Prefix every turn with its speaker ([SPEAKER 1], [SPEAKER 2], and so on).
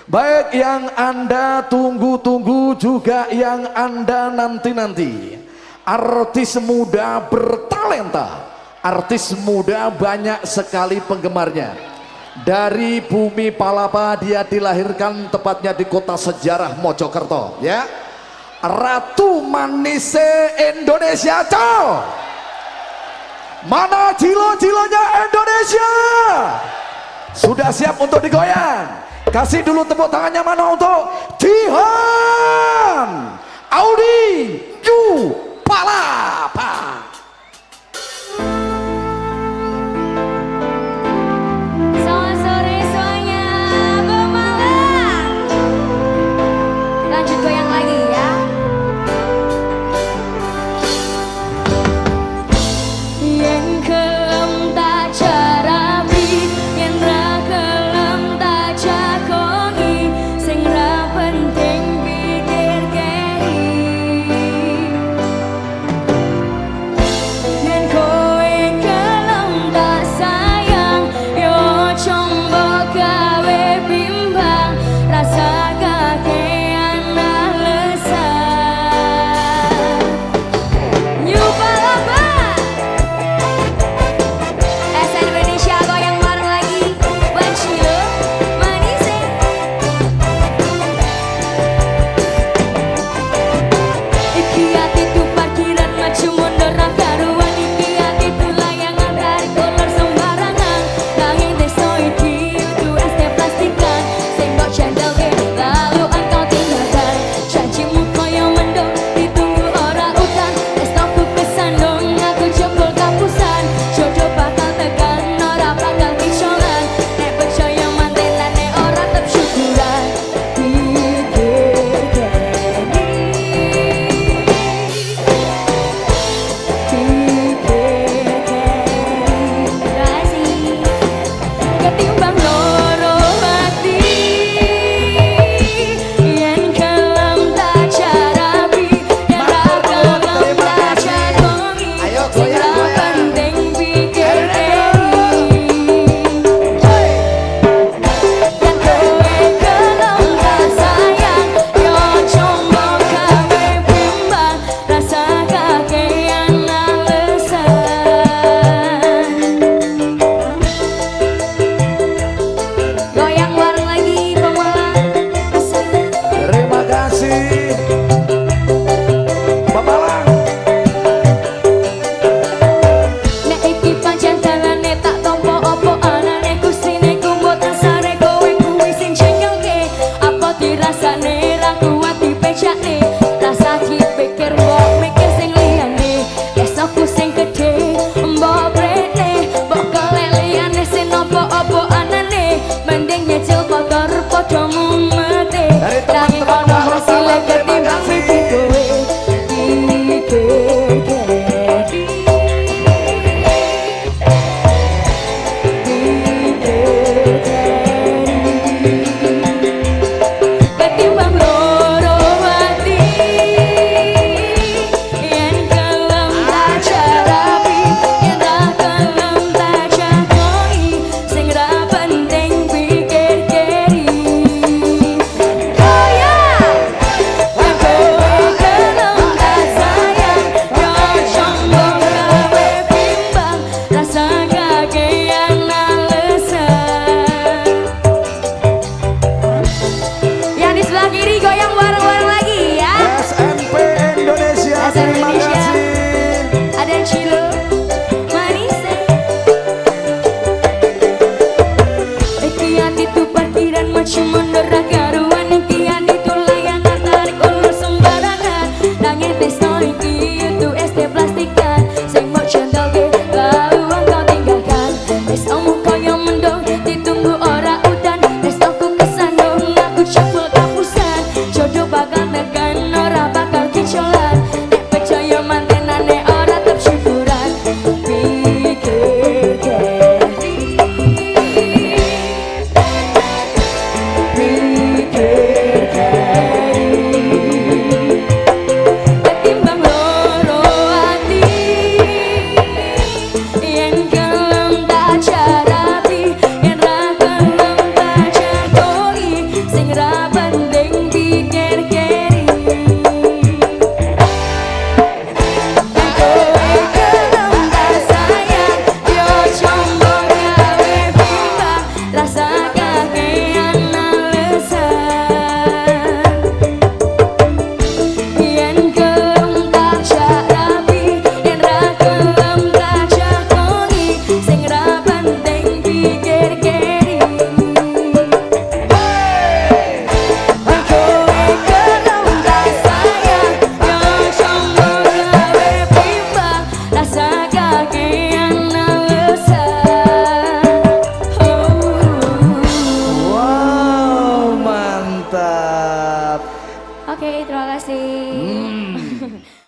[SPEAKER 1] Baik yang Anda tunggu-tunggu juga yang Anda nanti-nanti. Artis muda bertalenta, artis muda banyak sekali penggemarnya. Dari bumi Palapa dia dilahirkan tepatnya di kota sejarah Mojokerto, ya. Ratu Manise Indonesia, cow. Mana jilo-jilonya Indonesia? Sudah siap untuk digoyang? Kasih dulu tepuk tangannya mana untuk Jihan Audi Yu Palapa.
[SPEAKER 2] Selamat sore semuanya, Pemalang. Lanjut goyang lagi ya. Yang kelem tak jarapi, yang ra kelem tak jagongi, sing ra penting pikir kei. sing ra penting pikir kiri. Kowe gelem tak sayang, yo combong gawe bimbang, rasa kakean alesan. Yen gelem tak jak rapi, yen ra gelem tak jak kongi, sing ra penting pikir kiri. Kowe gelem tak sayang, yo combong gawe bimbang, rasa